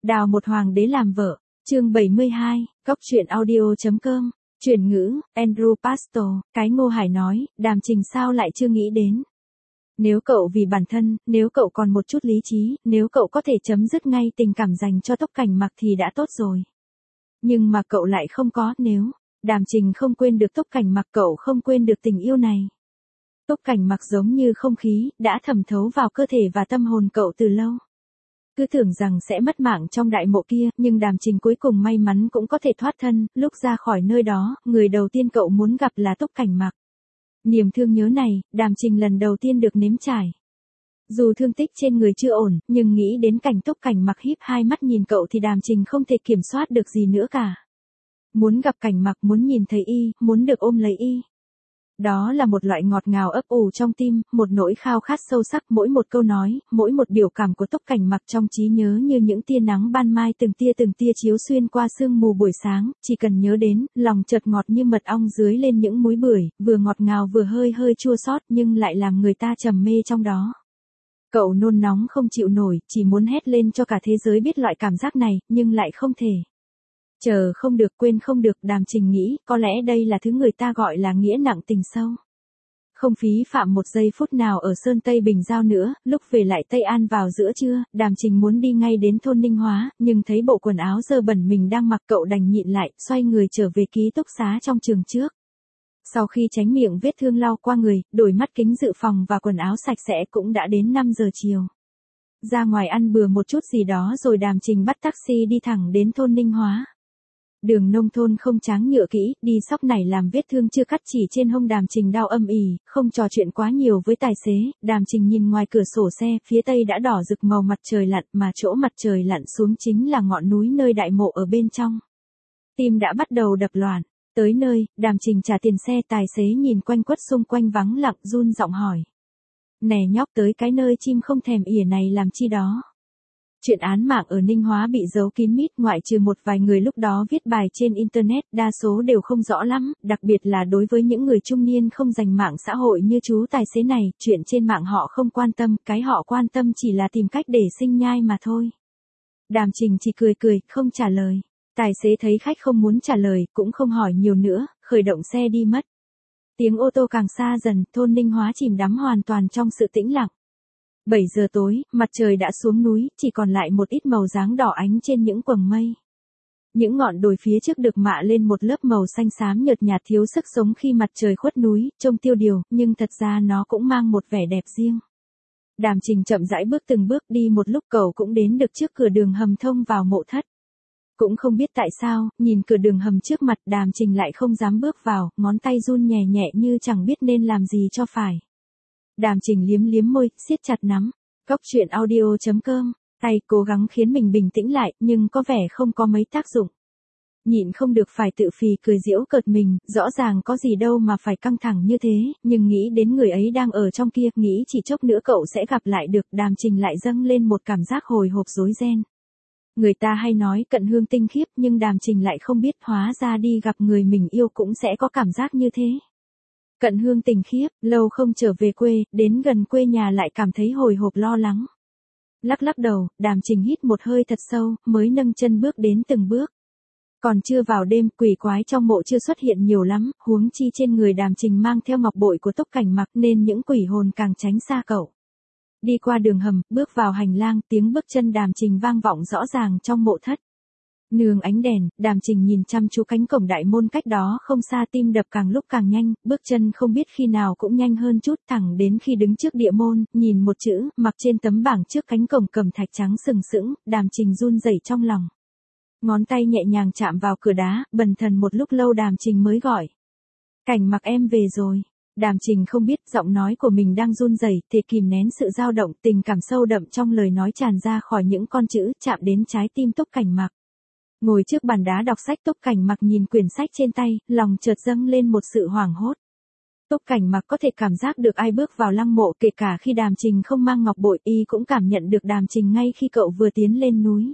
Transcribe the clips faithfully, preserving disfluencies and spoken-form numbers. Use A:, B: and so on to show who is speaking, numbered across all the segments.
A: Đào một hoàng đế làm vợ, chương bảy mươi hai, Cốc truyện audio.com, chuyển ngữ, Andrew Pastor, cái Ngô Hải nói, Đàm Trình sao lại chưa nghĩ đến. Nếu cậu vì bản thân, nếu cậu còn một chút lý trí, nếu cậu có thể chấm dứt ngay tình cảm dành cho Tốc Cảnh Mặc thì đã tốt rồi. Nhưng mà cậu lại không có, nếu Đàm Trình không quên được Tốc Cảnh Mặc, cậu không quên được tình yêu này. Tốc Cảnh Mặc giống như không khí, đã thẩm thấu vào cơ thể và tâm hồn cậu từ lâu. Cứ tưởng rằng sẽ mất mạng trong đại mộ kia, nhưng Đàm Trình cuối cùng may mắn cũng có thể thoát thân, lúc ra khỏi nơi đó, người đầu tiên cậu muốn gặp là Tốc Cảnh Mặc. Niềm thương nhớ này, Đàm Trình lần đầu tiên được nếm trải. Dù thương tích trên người chưa ổn, nhưng nghĩ đến cảnh Tốc Cảnh Mặc híp hai mắt nhìn cậu thì Đàm Trình không thể kiểm soát được gì nữa cả. Muốn gặp Cảnh Mặc, muốn nhìn thấy y, muốn được ôm lấy y. Đó là một loại ngọt ngào ấp ủ trong tim, một nỗi khao khát sâu sắc, mỗi một câu nói, mỗi một biểu cảm của Tốc Cảnh Mặc trong trí nhớ như những tia nắng ban mai từng tia từng tia chiếu xuyên qua sương mù buổi sáng, chỉ cần nhớ đến, lòng chợt ngọt như mật ong dưới lên những múi bưởi, vừa ngọt ngào vừa hơi hơi chua xót nhưng lại làm người ta trầm mê trong đó. Cậu nôn nóng không chịu nổi, chỉ muốn hét lên cho cả thế giới biết loại cảm giác này, nhưng lại không thể. Chờ không được, quên không được, Đàm Trình nghĩ, có lẽ đây là thứ người ta gọi là nghĩa nặng tình sâu. Không phí phạm một giây phút nào ở Sơn Tây Bình Giao nữa, lúc về lại Tây An vào giữa trưa, Đàm Trình muốn đi ngay đến thôn Ninh Hóa, nhưng thấy bộ quần áo dơ bẩn mình đang mặc, cậu đành nhịn lại, xoay người trở về ký túc xá trong trường trước. Sau khi tránh miệng vết thương lau qua người, đổi mắt kính dự phòng và quần áo sạch sẽ cũng đã đến năm giờ chiều. Ra ngoài ăn bừa một chút gì đó rồi Đàm Trình bắt taxi đi thẳng đến thôn Ninh Hóa. Đường nông thôn không tráng nhựa kỹ, đi sóc này làm vết thương chưa cắt chỉ trên hông. Đàm Trình đau âm ỉ, không trò chuyện quá nhiều với tài xế, Đàm Trình nhìn ngoài cửa sổ xe, phía tây đã đỏ rực màu mặt trời lặn, mà chỗ mặt trời lặn xuống chính là ngọn núi nơi đại mộ ở bên trong. Tim đã bắt đầu đập loạn, tới nơi, Đàm Trình trả tiền xe, tài xế nhìn quanh quất xung quanh vắng lặng, run giọng hỏi. Nè nhóc, tới cái nơi chim không thèm ỉa này làm chi đó? Chuyện án mạng ở Ninh Hóa bị giấu kín mít, ngoại trừ một vài người lúc đó viết bài trên Internet, đa số đều không rõ lắm, đặc biệt là đối với những người trung niên không dành mạng xã hội như chú tài xế này, chuyện trên mạng họ không quan tâm, cái họ quan tâm chỉ là tìm cách để sinh nhai mà thôi. Đàm Trình chỉ cười cười, không trả lời. Tài xế thấy khách không muốn trả lời, cũng không hỏi nhiều nữa, khởi động xe đi mất. Tiếng ô tô càng xa dần, thôn Ninh Hóa chìm đắm hoàn toàn trong sự tĩnh lặng. bảy giờ tối, mặt trời đã xuống núi, chỉ còn lại một ít màu dáng đỏ ánh trên những quầng mây. Những ngọn đồi phía trước được mạ lên một lớp màu xanh xám nhợt nhạt thiếu sức sống khi mặt trời khuất núi, trông tiêu điều, nhưng thật ra nó cũng mang một vẻ đẹp riêng. Đàm Trình chậm rãi bước từng bước đi, một lúc cậu cũng đến được trước cửa đường hầm thông vào mộ thất. Cũng không biết tại sao, nhìn cửa đường hầm trước mặt, Đàm Trình lại không dám bước vào, ngón tay run nhẹ nhẹ như chẳng biết nên làm gì cho phải. Đàm Trình liếm liếm môi, siết chặt nắm. Cốc truyện audio.com, tay cố gắng khiến mình bình tĩnh lại, nhưng có vẻ không có mấy tác dụng. Nhịn không được phải tự phì cười giễu cợt mình, rõ ràng có gì đâu mà phải căng thẳng như thế, nhưng nghĩ đến người ấy đang ở trong kia, nghĩ chỉ chốc nữa cậu sẽ gặp lại được, Đàm Trình lại dâng lên một cảm giác hồi hộp rối ren. Người ta hay nói cận hương tinh khiếp, nhưng Đàm Trình lại không biết hóa ra đi gặp người mình yêu cũng sẽ có cảm giác như thế. Cận hương tình khiếp, lâu không trở về quê, đến gần quê nhà lại cảm thấy hồi hộp lo lắng. Lắc lắc đầu, Đàm Trình hít một hơi thật sâu, mới nâng chân bước đến từng bước. Còn chưa vào đêm, quỷ quái trong mộ chưa xuất hiện nhiều lắm, huống chi trên người Đàm Trình mang theo ngọc bội của Tốc Cảnh Mặc nên những quỷ hồn càng tránh xa cậu. Đi qua đường hầm, bước vào hành lang, tiếng bước chân Đàm Trình vang vọng rõ ràng trong mộ thất. Nương ánh đèn, Đàm Trình nhìn chăm chú cánh cổng đại môn cách đó không xa, tim đập càng lúc càng nhanh, bước chân không biết khi nào cũng nhanh hơn chút, thẳng đến khi đứng trước địa môn, nhìn một chữ, mặc trên tấm bảng trước cánh cổng cẩm thạch trắng sừng sững, Đàm Trình run rẩy trong lòng. Ngón tay nhẹ nhàng chạm vào cửa đá, bần thần một lúc lâu Đàm Trình mới gọi. Cảnh Mặc em về rồi. Đàm Trình không biết giọng nói của mình đang run rẩy, thì kìm nén sự dao động, tình cảm sâu đậm trong lời nói tràn ra khỏi những con chữ, chạm đến trái tim Tốc Cảnh Mặc. Ngồi trước bàn đá đọc sách, Tốc Cảnh Mặc nhìn quyển sách trên tay, lòng chợt dâng lên một sự hoảng hốt. Tốc Cảnh Mặc có thể cảm giác được ai bước vào lăng mộ, kể cả khi Đàm Trình không mang ngọc bội, y cũng cảm nhận được Đàm Trình ngay khi cậu vừa tiến lên núi.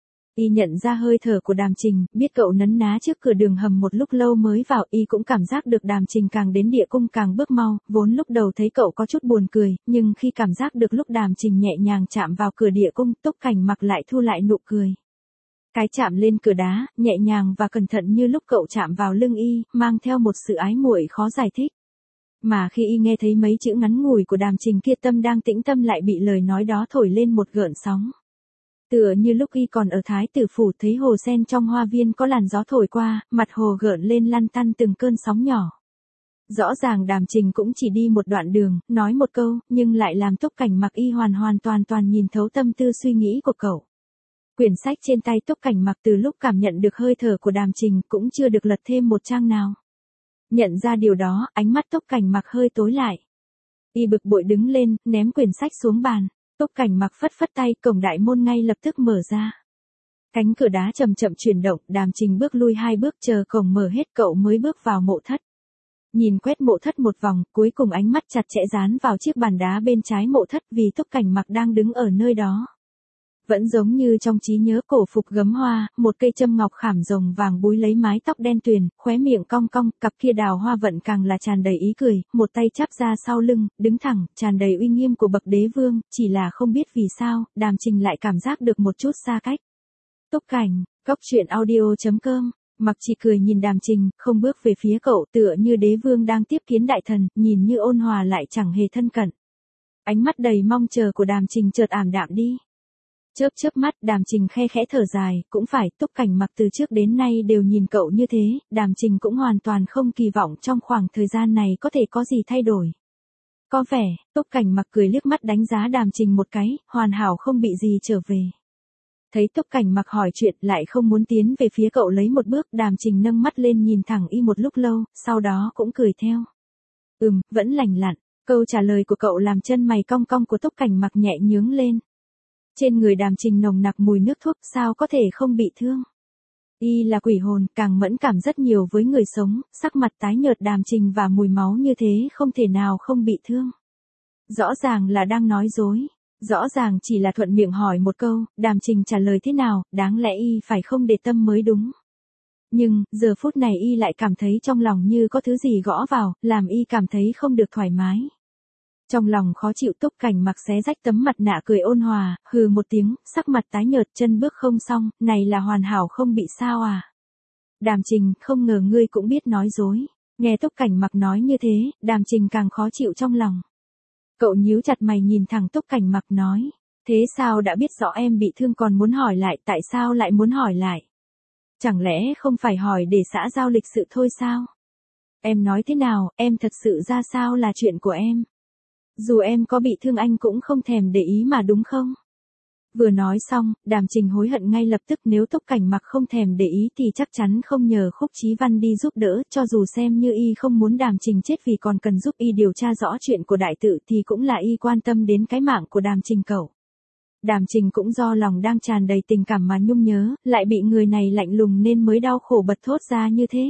A: Y nhận ra hơi thở của Đàm Trình, biết cậu nấn ná trước cửa đường hầm một lúc lâu mới vào, y cũng cảm giác được Đàm Trình càng đến địa cung càng bước mau, vốn lúc đầu thấy cậu có chút buồn cười, nhưng khi cảm giác được lúc Đàm Trình nhẹ nhàng chạm vào cửa địa cung, Tốc Cảnh Mặc lại thu lại nụ cười. Cái chạm lên cửa đá, nhẹ nhàng và cẩn thận như lúc cậu chạm vào lưng y, mang theo một sự ái muội khó giải thích. Mà khi y nghe thấy mấy chữ ngắn ngủi của Đàm Trình kia, tâm đang tĩnh tâm lại bị lời nói đó thổi lên một gợn sóng. Tựa như lúc y còn ở Thái Tử Phủ thấy hồ sen trong hoa viên có làn gió thổi qua, mặt hồ gợn lên lăn tăn từng cơn sóng nhỏ. Rõ ràng Đàm Trình cũng chỉ đi một đoạn đường, nói một câu, nhưng lại làm Túc Cảnh Mặc y hoàn hoàn toàn toàn nhìn thấu tâm tư suy nghĩ của cậu. Quyển sách trên tay Túc Cảnh Mặc từ lúc cảm nhận được hơi thở của Đàm Trình cũng chưa được lật thêm một trang nào. Nhận ra điều đó, ánh mắt Túc Cảnh Mặc hơi tối lại. Y bực bội đứng lên, ném quyển sách xuống bàn. Túc Cảnh Mặc phất phất tay, cổng đại môn ngay lập tức mở ra. Cánh cửa đá chậm chậm chuyển động, Đàm Trình bước lui hai bước chờ cổng mở hết cậu mới bước vào mộ thất. Nhìn quét mộ thất một vòng, cuối cùng ánh mắt chặt chẽ dán vào chiếc bàn đá bên trái mộ thất vì Túc Cảnh Mặc đang đứng ở nơi đó. Vẫn giống như trong trí nhớ, cổ phục gấm hoa, một cây châm ngọc khảm rồng vàng búi lấy mái tóc đen tuyền, khóe miệng cong cong, cặp kia đào hoa vận càng là tràn đầy ý cười, một tay chắp ra sau lưng, đứng thẳng, tràn đầy uy nghiêm của bậc đế vương, chỉ là không biết vì sao, Đàm Trình lại cảm giác được một chút xa cách. Túc Cảnh, Cốc Truyện Audio chấm com. Mặc chỉ cười nhìn Đàm Trình, không bước về phía cậu, tựa như đế vương đang tiếp kiến đại thần, nhìn như ôn hòa lại chẳng hề thân cận. Ánh mắt đầy mong chờ của Đàm Trình chợt ảm đạm đi. Chớp chớp mắt, Đàm Trình khe khẽ thở dài, cũng phải, Túc Cảnh Mặc từ trước đến nay đều nhìn cậu như thế, Đàm Trình cũng hoàn toàn không kỳ vọng trong khoảng thời gian này có thể có gì thay đổi. Có vẻ, Túc Cảnh Mặc cười liếc mắt đánh giá Đàm Trình một cái, hoàn hảo không bị gì trở về. Thấy Túc Cảnh Mặc hỏi chuyện lại không muốn tiến về phía cậu lấy một bước, Đàm Trình nâng mắt lên nhìn thẳng y một lúc lâu, sau đó cũng cười theo. Ừm, vẫn lành lặn, câu trả lời của cậu làm chân mày cong cong của Túc Cảnh Mặc nhẹ nhướng lên. Trên người Đàm Trình nồng nặc mùi nước thuốc, sao có thể không bị thương. Y là quỷ hồn, càng mẫn cảm rất nhiều với người sống, sắc mặt tái nhợt Đàm Trình và mùi máu như thế không thể nào không bị thương. Rõ ràng là đang nói dối. Rõ ràng chỉ là thuận miệng hỏi một câu, Đàm Trình trả lời thế nào, đáng lẽ y phải không để tâm mới đúng. Nhưng, giờ phút này y lại cảm thấy trong lòng như có thứ gì gõ vào, làm y cảm thấy không được thoải mái. Trong lòng khó chịu, Túc Cảnh Mặc xé rách tấm mặt nạ cười ôn hòa, hừ một tiếng, sắc mặt tái nhợt, chân bước không xong, này là hoàn hảo không bị sao à. Đàm Trình, không ngờ ngươi cũng biết nói dối. Nghe Túc Cảnh Mặc nói như thế, Đàm Trình càng khó chịu trong lòng. Cậu nhíu chặt mày nhìn thẳng Túc Cảnh Mặc nói, thế sao đã biết rõ em bị thương còn muốn hỏi lại, tại sao lại muốn hỏi lại? Chẳng lẽ không phải hỏi để xã giao lịch sự thôi sao? Em nói thế nào, em thật sự ra sao là chuyện của em. Dù em có bị thương anh cũng không thèm để ý mà đúng không? Vừa nói xong, Đàm Trình hối hận ngay lập tức, nếu Túc Cảnh Mặc không thèm để ý thì chắc chắn không nhờ Khúc Chí Văn đi giúp đỡ, cho dù xem như y không muốn Đàm Trình chết vì còn cần giúp y điều tra rõ chuyện của đại tự thì cũng là y quan tâm đến cái mạng của Đàm Trình cậu. Đàm Trình cũng do lòng đang tràn đầy tình cảm mà nhung nhớ, lại bị người này lạnh lùng nên mới đau khổ bật thốt ra như thế.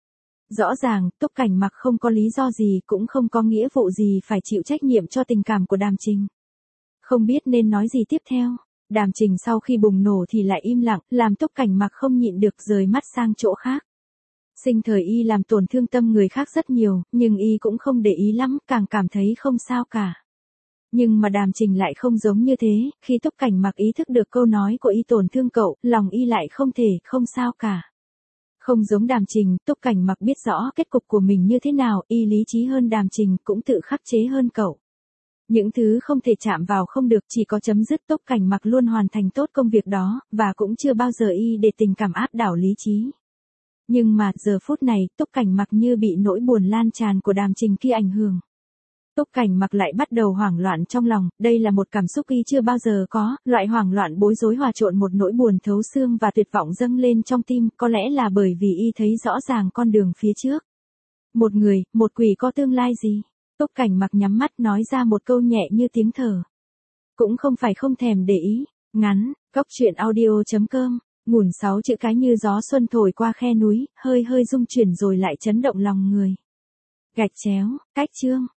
A: Rõ ràng, Túc Cảnh Mặc không có lý do gì, cũng không có nghĩa vụ gì phải chịu trách nhiệm cho tình cảm của Đàm Trình. Không biết nên nói gì tiếp theo. Đàm Trình sau khi bùng nổ thì lại im lặng, làm Túc Cảnh Mặc không nhịn được rời mắt sang chỗ khác. Sinh thời y làm tổn thương tâm người khác rất nhiều, nhưng y cũng không để ý lắm, càng cảm thấy không sao cả. Nhưng mà Đàm Trình lại không giống như thế, khi Túc Cảnh Mặc ý thức được câu nói của y tổn thương cậu, lòng y lại không thể không sao cả. Không giống Đàm Trình, Túc Cảnh Mặc biết rõ kết cục của mình như thế nào, y lý trí hơn Đàm Trình, cũng tự khắc chế hơn cậu. Những thứ không thể chạm vào không được, chỉ có chấm dứt. Túc Cảnh Mặc luôn hoàn thành tốt công việc đó, và cũng chưa bao giờ y để tình cảm áp đảo lý trí. Nhưng mà, giờ phút này, Túc Cảnh Mặc như bị nỗi buồn lan tràn của Đàm Trình kia ảnh hưởng. Túc Cảnh Mặc lại bắt đầu hoảng loạn trong lòng, đây là một cảm xúc y chưa bao giờ có, loại hoảng loạn bối rối hòa trộn một nỗi buồn thấu xương và tuyệt vọng dâng lên trong tim, có lẽ là bởi vì y thấy rõ ràng con đường phía trước. Một người, một quỷ có tương lai gì? Túc Cảnh Mặc nhắm mắt nói ra một câu nhẹ như tiếng thở. Cũng không phải không thèm để ý. Ngắn, Cốc Truyện Audio chấm com, ngủn sáu chữ cái như gió xuân thổi qua khe núi, hơi hơi rung chuyển rồi lại chấn động lòng người. Gạch chéo, cách chương.